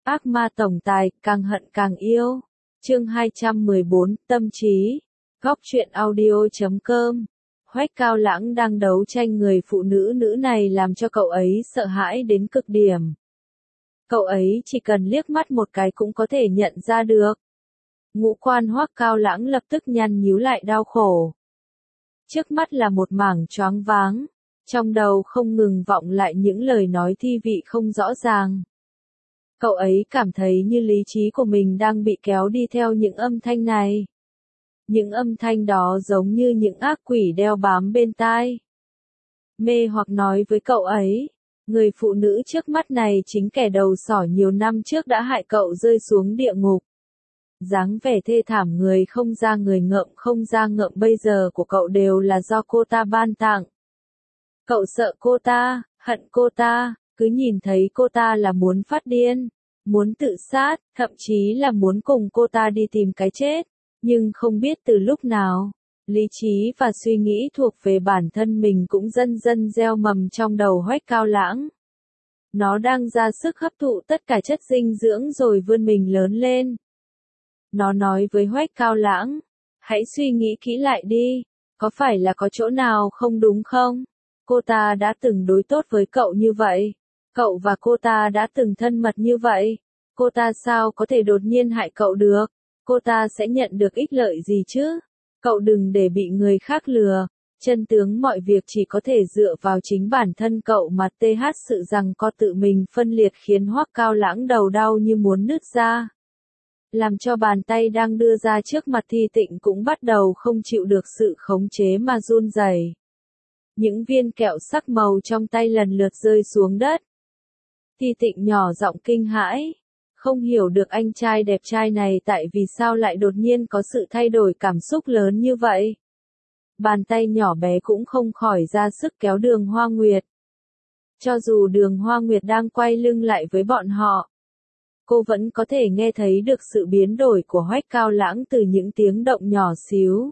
Ác ma tổng tài, càng hận càng yêu. Chương 214, tâm trí. Góc truyện audio.com. Hoách Cao Lãng đang đấu tranh người phụ nữ này làm cho cậu ấy sợ hãi đến cực điểm. Cậu ấy chỉ cần liếc mắt một cái cũng có thể nhận ra được. Ngũ quan Hoắc Cao Lãng lập tức nhăn nhíu lại đau khổ. Trước mắt là một mảng choáng váng, trong đầu không ngừng vọng lại những lời nói thi vị không rõ ràng. Cậu ấy cảm thấy như lý trí của mình đang bị kéo đi theo những âm thanh này. Những âm thanh đó giống như những ác quỷ đeo bám bên tai. Mê hoặc nói với cậu ấy, người phụ nữ trước mắt này chính kẻ đầu sỏ nhiều năm trước đã hại cậu rơi xuống địa ngục. Dáng vẻ thê thảm người không ra người ngợm không ra ngợm bây giờ của cậu đều là do cô ta ban tặng. Cậu sợ cô ta, hận cô ta, cứ nhìn thấy cô ta là muốn phát điên, muốn tự sát, thậm chí là muốn cùng cô ta đi tìm cái chết. Nhưng không biết từ lúc nào, lý trí và suy nghĩ thuộc về bản thân mình cũng dần dần gieo mầm trong đầu Hoách Cao Lãng. Nó đang ra sức hấp thụ tất cả chất dinh dưỡng rồi vươn mình lớn lên. Nó nói với Hoách Cao Lãng, hãy suy nghĩ kỹ lại đi, có phải là có chỗ nào không đúng không? Cô ta đã từng đối tốt với cậu như vậy, cậu và cô ta đã từng thân mật như vậy, cô ta sao có thể đột nhiên hại cậu được? Cô ta sẽ nhận được ích lợi gì chứ? Cậu đừng để bị người khác lừa, chân tướng mọi việc chỉ có thể dựa vào chính bản thân cậu mà TH sự rằng có tự mình phân liệt khiến Hoắc Cao Lãng đầu đau như muốn nứt ra. Làm cho bàn tay đang đưa ra trước mặt Thi Tịnh cũng bắt đầu không chịu được sự khống chế mà run rẩy. Những viên kẹo sắc màu trong tay lần lượt rơi xuống đất. Thi Tịnh nhỏ giọng kinh hãi, không hiểu được anh trai đẹp trai này tại vì sao lại đột nhiên có sự thay đổi cảm xúc lớn như vậy. Bàn tay nhỏ bé cũng không khỏi ra sức kéo Đường Hoa Nguyệt. Cho dù Đường Hoa Nguyệt đang quay lưng lại với bọn họ, cô vẫn có thể nghe thấy được sự biến đổi của Hoách Cao Lãng từ những tiếng động nhỏ xíu.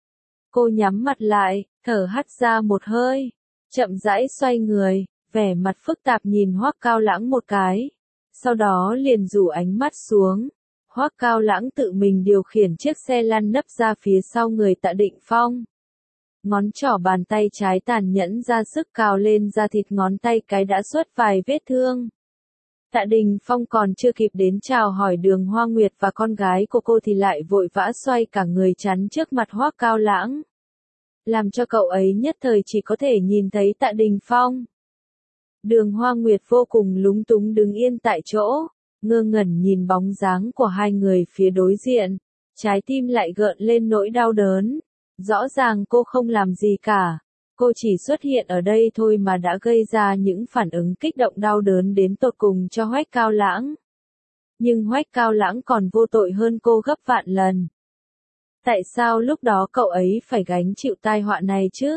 Cô nhắm mặt lại, thở hắt ra một hơi, chậm rãi xoay người, vẻ mặt phức tạp nhìn Hoắc Cao Lãng một cái. Sau đó liền rủ ánh mắt xuống. Hoắc Cao Lãng tự mình điều khiển chiếc xe lăn nấp ra phía sau người Tạ Định Phong. Ngón trỏ bàn tay trái tàn nhẫn ra sức cào lên da thịt ngón tay cái đã xuất vài vết thương. Tạ Đình Phong còn chưa kịp đến chào hỏi Đường Hoa Nguyệt và con gái của cô thì lại vội vã xoay cả người chắn trước mặt Hoắc Cao Lãng. Làm cho cậu ấy nhất thời chỉ có thể nhìn thấy Tạ Đình Phong. Đường Hoa Nguyệt vô cùng lúng túng đứng yên tại chỗ, ngơ ngẩn nhìn bóng dáng của hai người phía đối diện, trái tim lại gợn lên nỗi đau đớn. Rõ ràng cô không làm gì cả, cô chỉ xuất hiện ở đây thôi mà đã gây ra những phản ứng kích động đau đớn đến tột cùng cho Hoách Cao Lãng. Nhưng Hoách Cao Lãng còn vô tội hơn cô gấp vạn lần. Tại sao lúc đó cậu ấy phải gánh chịu tai họa này chứ?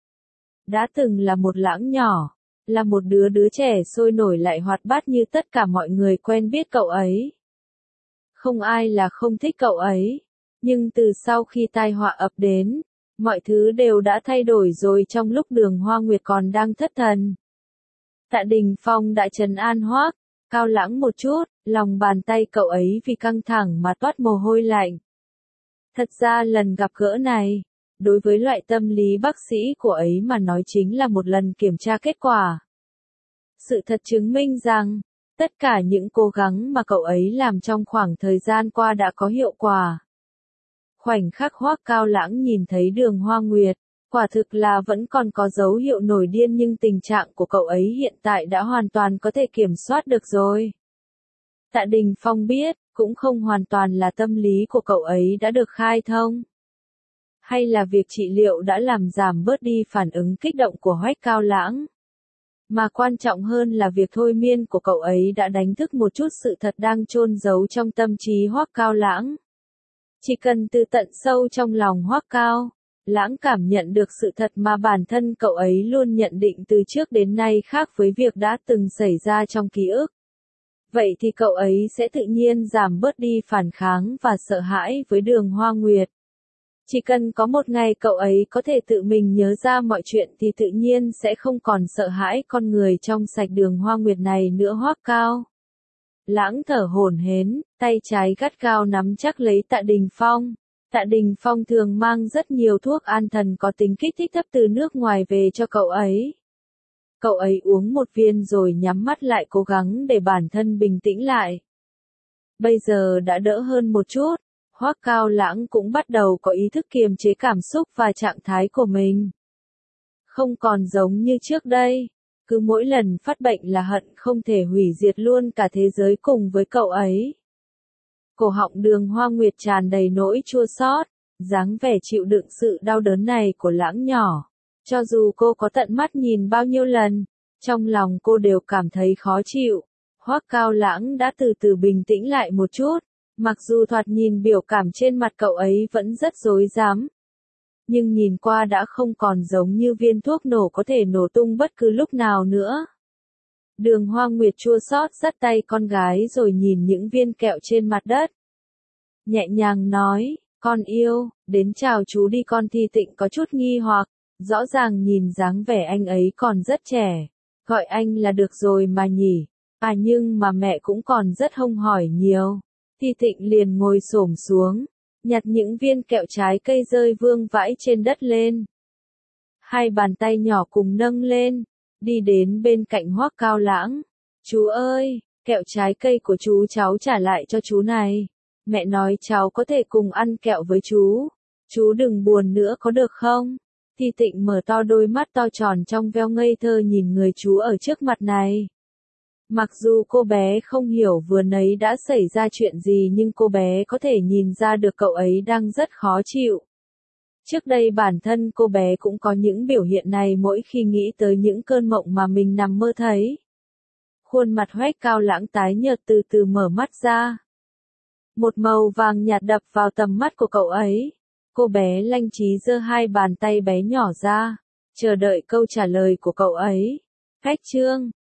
Đã từng là một Lãng nhỏ, là một đứa trẻ sôi nổi lại hoạt bát như tất cả mọi người quen biết cậu ấy. Không ai là không thích cậu ấy, nhưng từ sau khi tai họa ập đến, mọi thứ đều đã thay đổi rồi trong lúc Đường Hoa Nguyệt còn đang thất thần. Tạ Đình Phong đã trấn an Hoắc Cao Lãng một chút, lòng bàn tay cậu ấy vì căng thẳng mà toát mồ hôi lạnh. Thật ra lần gặp gỡ này, đối với loại tâm lý bác sĩ của ấy mà nói chính là một lần kiểm tra kết quả. Sự thật chứng minh rằng, tất cả những cố gắng mà cậu ấy làm trong khoảng thời gian qua đã có hiệu quả. Khoảnh khắc Hoắc Cao Lãng nhìn thấy Đường Hoa Nguyệt, quả thực là vẫn còn có dấu hiệu nổi điên nhưng tình trạng của cậu ấy hiện tại đã hoàn toàn có thể kiểm soát được rồi. Tạ Đình Phong biết, cũng không hoàn toàn là tâm lý của cậu ấy đã được khai thông. Hay là việc trị liệu đã làm giảm bớt đi phản ứng kích động của Hoách Cao Lãng. Mà quan trọng hơn là việc thôi miên của cậu ấy đã đánh thức một chút sự thật đang chôn giấu trong tâm trí Hoắc Cao Lãng. Chỉ cần từ tận sâu trong lòng Hoắc Cao Lãng cảm nhận được sự thật mà bản thân cậu ấy luôn nhận định từ trước đến nay khác với việc đã từng xảy ra trong ký ức. Vậy thì cậu ấy sẽ tự nhiên giảm bớt đi phản kháng và sợ hãi với Đường Hoa Nguyệt. Chỉ cần có một ngày cậu ấy có thể tự mình nhớ ra mọi chuyện thì tự nhiên sẽ không còn sợ hãi con người trong sạch Đường Hoa Nguyệt này nữa. Hoắc Cao Lãng thở hổn hển, tay trái gắt gao nắm chắc lấy Tạ Đình Phong. Tạ Đình Phong thường mang rất nhiều thuốc an thần có tính kích thích thấp từ nước ngoài về cho cậu ấy. Cậu ấy uống một viên rồi nhắm mắt lại cố gắng để bản thân bình tĩnh lại. Bây giờ đã đỡ hơn một chút, Hoắc Cao Lãng cũng bắt đầu có ý thức kiềm chế cảm xúc và trạng thái của mình. Không còn giống như trước đây, cứ mỗi lần phát bệnh là hận không thể hủy diệt luôn cả thế giới cùng với cậu ấy. Cổ họng Đường Hoa Nguyệt tràn đầy nỗi chua xót, dáng vẻ chịu đựng sự đau đớn này của Lãng nhỏ. Cho dù cô có tận mắt nhìn bao nhiêu lần, trong lòng cô đều cảm thấy khó chịu. Hoắc Cao Lãng đã từ từ bình tĩnh lại một chút, mặc dù thoạt nhìn biểu cảm trên mặt cậu ấy vẫn rất rối rắm. Nhưng nhìn qua đã không còn giống như viên thuốc nổ có thể nổ tung bất cứ lúc nào nữa. Đường Hoa Nguyệt chua xót dắt tay con gái rồi nhìn những viên kẹo trên mặt đất. Nhẹ nhàng nói, con yêu, đến chào chú đi. Con Thi Tịnh có chút nghi hoặc, rõ ràng nhìn dáng vẻ anh ấy còn rất trẻ. Gọi anh là được rồi mà nhỉ. À nhưng mà mẹ cũng còn rất hông hỏi nhiều. Thi Tịnh liền ngồi xổm xuống, nhặt những viên kẹo trái cây rơi vương vãi trên đất lên. Hai bàn tay nhỏ cùng nâng lên, đi đến bên cạnh Hoắc Cao Lãng. Chú ơi, kẹo trái cây của chú cháu trả lại cho chú này. Mẹ nói cháu có thể cùng ăn kẹo với chú. Chú đừng buồn nữa có được không? Thi Tịnh mở to đôi mắt to tròn trong veo ngây thơ nhìn người chú ở trước mặt này. Mặc dù cô bé không hiểu vừa nãy đã xảy ra chuyện gì nhưng cô bé có thể nhìn ra được cậu ấy đang rất khó chịu. Trước đây bản thân cô bé cũng có những biểu hiện này mỗi khi nghĩ tới những cơn mộng mà mình nằm mơ thấy. Khuôn mặt Hoắc Cao Lãng tái nhợt từ từ mở mắt ra. Một màu vàng nhạt đập vào tầm mắt của cậu ấy. Cô bé lanh trí giơ hai bàn tay bé nhỏ ra, chờ đợi câu trả lời của cậu ấy. Khách trương,